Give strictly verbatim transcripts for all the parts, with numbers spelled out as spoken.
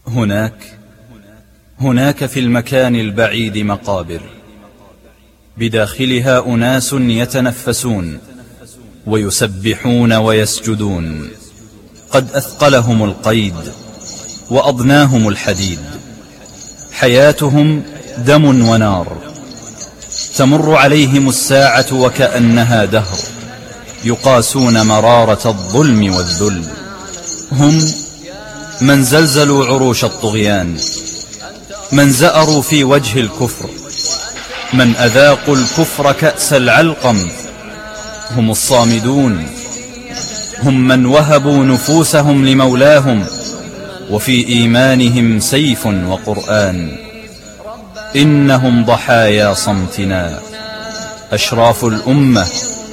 هناك هناك في المكان البعيد مقابر، بداخلها أناس يتنفسون ويسبحون ويسجدون، قد أثقلهم القيد وأضناهم الحديد، حياتهم دم ونار، تمر عليهم الساعة وكأنها دهر، يقاسون مرارة الظلم والذل. هم من زلزلوا عروش الطغيان، من زأروا في وجه الكفر، من أذاقوا الكفر كأس العلقم، هم الصامدون، هم من وهبوا نفوسهم لمولاهم وفي إيمانهم سيف وقرآن. إنهم ضحايا صمتنا، أشراف الأمة،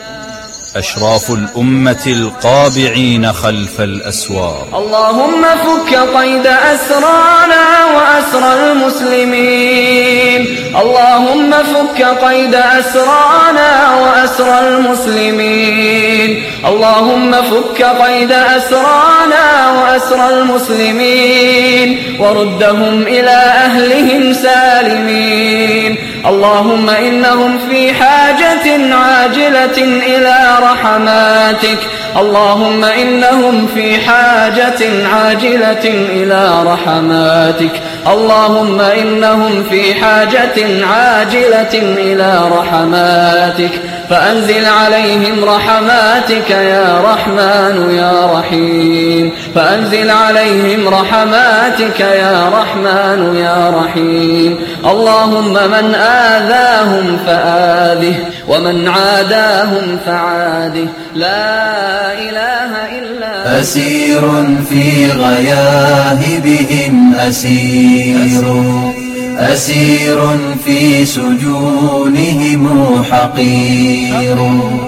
أشراف الأمة القابعين خلف الأسوار. اللهم فك قيد أسرانا وأسر المسلمين، اللهم فك قيد أسرانا وأسر المسلمين، اللهم فك قيد أسرانا وأسر المسلمين وردهم إلى أهلهم سالمين. اللهم إنهم في حاجة عاجلة إلى رحماتك، اللهم إنهم في حاجة عاجلة إلى رحماتك، اللهم إنهم في حاجة عاجلة إلى رحماتك، فأنزل عليهم رحماتك يا رحمن يا رحيم، فأنزل عليهم رحماتك يا رحمن يا رحيم. اللهم من آذاهم فآذه ومن عاداهم فعاده، لا إله إلا أسير في غياهبهم أسير، أسير في سجونهم حقير،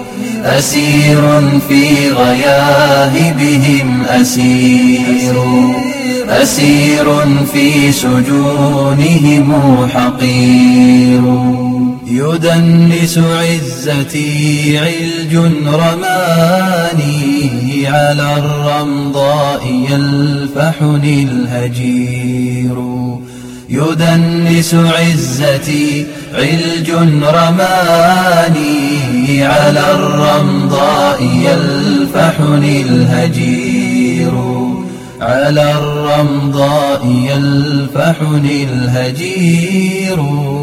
أسير في غياهبهم أسير، أسير في سجونهم حقير. يدنس عزتي علج رماني، على الرمضاء يلفحني الهجير. يدنس عزتي علج رماني، على الرمضاء يلفحني الهجير، على الرمضاء يلفحني الهجير.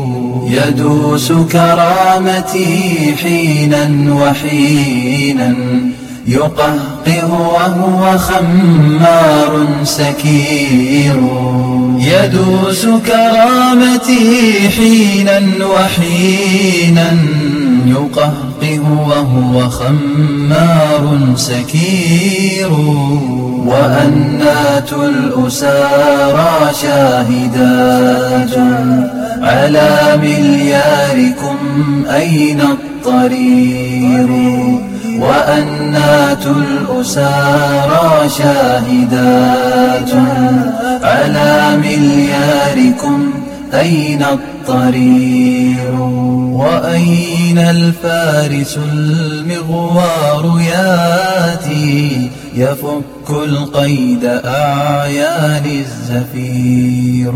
يدوس كرامتي حينا وحينا، يقهقه وهو خمار سكير. يدوس كرامتي حينا وحينا، يقهقه وهو خمار سكير. وأنات الأسارى شاهدات على ملياركم أين الطرير. وأنات الأسارى شاهدات على ملياركم أين الطرير. وأين الفارس المغوار ياتي، يفك القيد أعيان الزفير.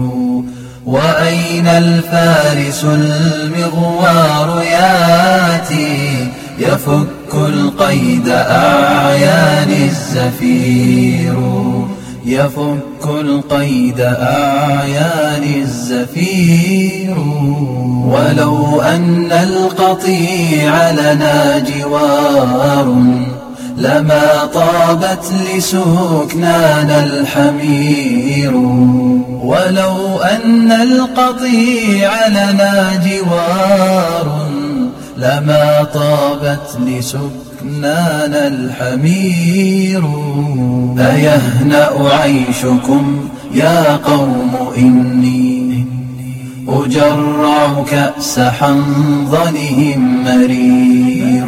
وأين الفارس المغوار ياتي، يفك القيد أعيان الزفير، يفك القيد أعيان الزفير. ولو أن القطيع لنا جوار، لما طابت لسكنانا الحمير. ولو أن القطيع لنا جوار، لما طابت لسكنانا الحمير. أيهنأ عيشكم يا قوم إني، أجرع كأس حنظلهم مرير.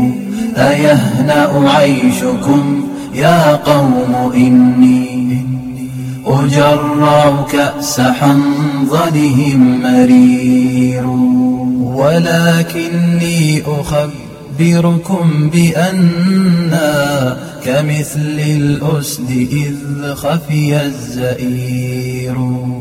أيهنأ عيشكم يا قوم إني، أجرع كأس حنظلهم مرير. ولكني أخبركم بأن كمثل الأسد إذ خفي الزئير.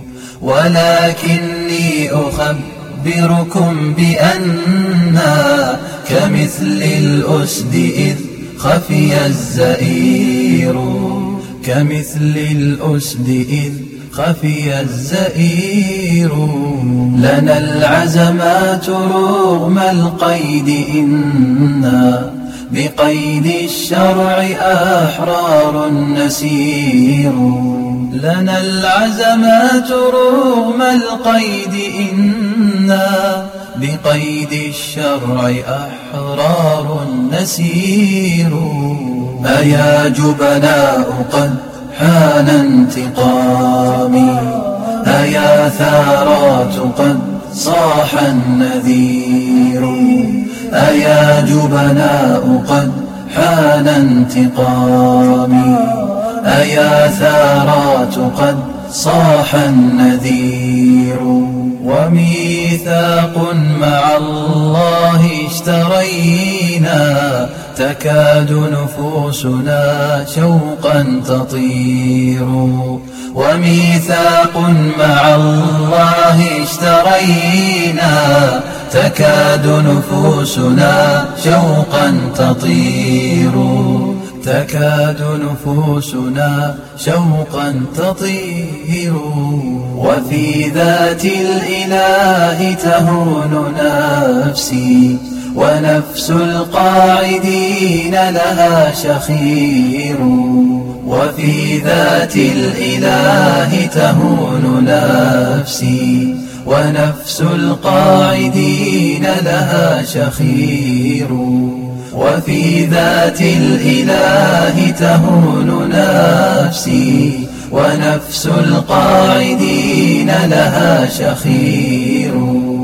ولكني أخبركم بأننا كمثل الأسد إذ خفي الزئير. كمثل الأسد إذ خفي الزئير. لنا العزمات رغم القيد إنا بقيد الشرع أحرار نسير. لنا العزمات رغم القيد إنا بقيد الشرع أحرار نسير. أيا جبناء قد حان انتقامي، أيا ثارات قد صاح النذير. أيا جبناء قد حان انتقامي، أيا ثارات قد صاح النذير. وميثاق مع الله اشترينا تكاد نفوسنا شوقا تطير. وميثاق مع الله اشترينا تكاد نفوسنا شوقا تطير. تكاد نفوسنا شوقا تطير. وفي ذات الإله تهون نفسي ونفس القاعدين لها شخير. وفي ذات الإله تهون نفسي ونفس القاعدين لها شخير. وفي ذات الإله تهون نفسي ونفس القاعدين لها شخير.